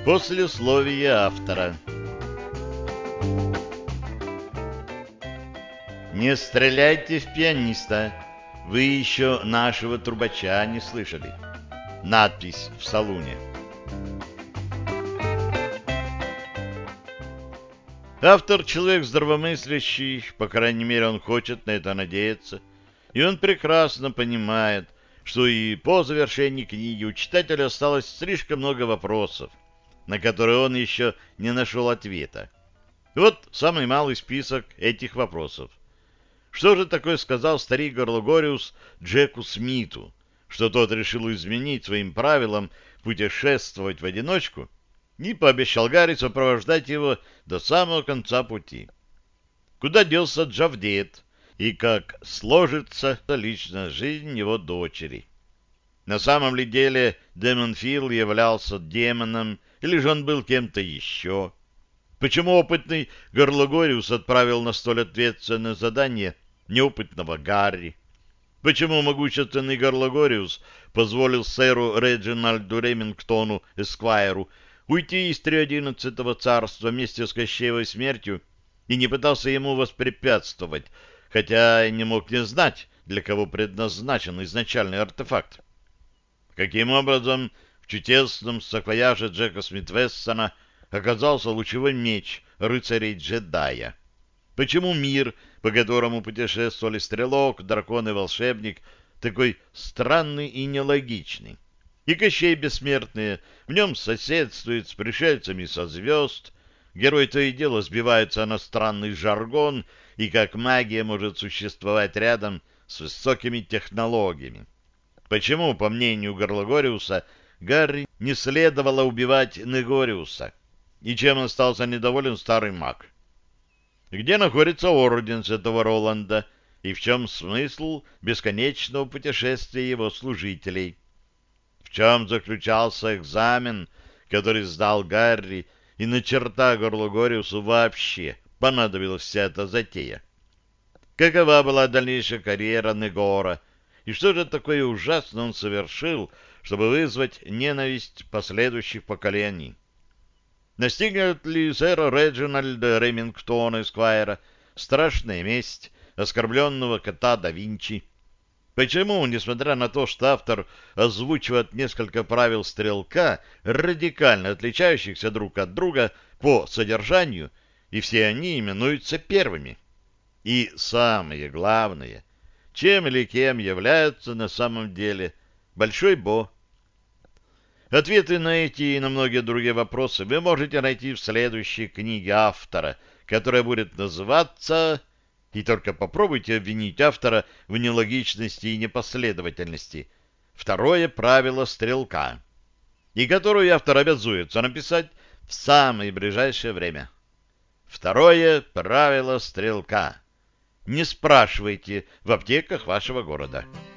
Послесловие автора. Не стреляйте в пианиста. Вы еще нашего трубача не слышали. Надпись в салуне. Автор — человек здравомыслящий, по крайней мере, он хочет на это надеяться, и он прекрасно понимает, что и по завершении книги у читателя осталось слишком много вопросов, на которые он еще не нашел ответа. Вот самый малый список этих вопросов. Что же такое сказал старик Горлогориус Джеку Смиту, что тот решил изменить своим правилам путешествовать в одиночку и пообещал Гарри сопровождать его до самого конца пути? Куда делся Джавдет и как сложится личная жизнь его дочери? На самом ли деле Демон Фил являлся демоном, или же он был кем-то еще? Почему опытный Горлогориус отправил на столь ответственное задание неопытного Гарри? Почему могущественный Горлогориус позволил сэру Реджинальду Ремингтону Эсквайру уйти из 311-го царства вместе с Кощеевой смертью и не пытался ему воспрепятствовать, хотя и не мог не знать, для кого предназначен изначальный артефакт? Каким образом в чудесном саквояже Джека Смит-Вессона оказался лучевой меч рыцарей-джедая? Почему мир, по которому путешествовали Стрелок, Дракон и Волшебник, такой странный и нелогичный? И Кощей Бессмертный в нем соседствует с пришельцами со звезд, герой то и дело сбивается на странный жаргон, и как магия может существовать рядом с высокими технологиями? Почему, по мнению Горлогориуса, Гарри не следовало убивать Негориуса? И чем остался недоволен старый маг? Где находится орден святого Роланда, и в чем смысл бесконечного путешествия его служителей? В чем заключался экзамен, который сдал Гарри, и на черта Горлогориусу вообще понадобилась вся эта затея? Какова была дальнейшая карьера Негора, и что же такое ужасное он совершил, чтобы вызвать ненависть последующих поколений? Настигнет ли сэра Реджинальда Ремингтона Эсквайра страшная месть оскорбленного кота да Винчи? Почему, несмотря на то, что автор озвучивает несколько правил стрелка, радикально отличающихся друг от друга по содержанию, и все они именуются первыми? И самое главное, чем или кем является на самом деле Большой Бо? Ответы на эти и на многие другие вопросы вы можете найти в следующей книге автора, которая будет называться... И только попробуйте обвинить автора в нелогичности и непоследовательности. Второе правило стрелка, и которую автор обязуется написать в самое ближайшее время. Второе правило стрелка. Не спрашивайте в аптеках вашего города.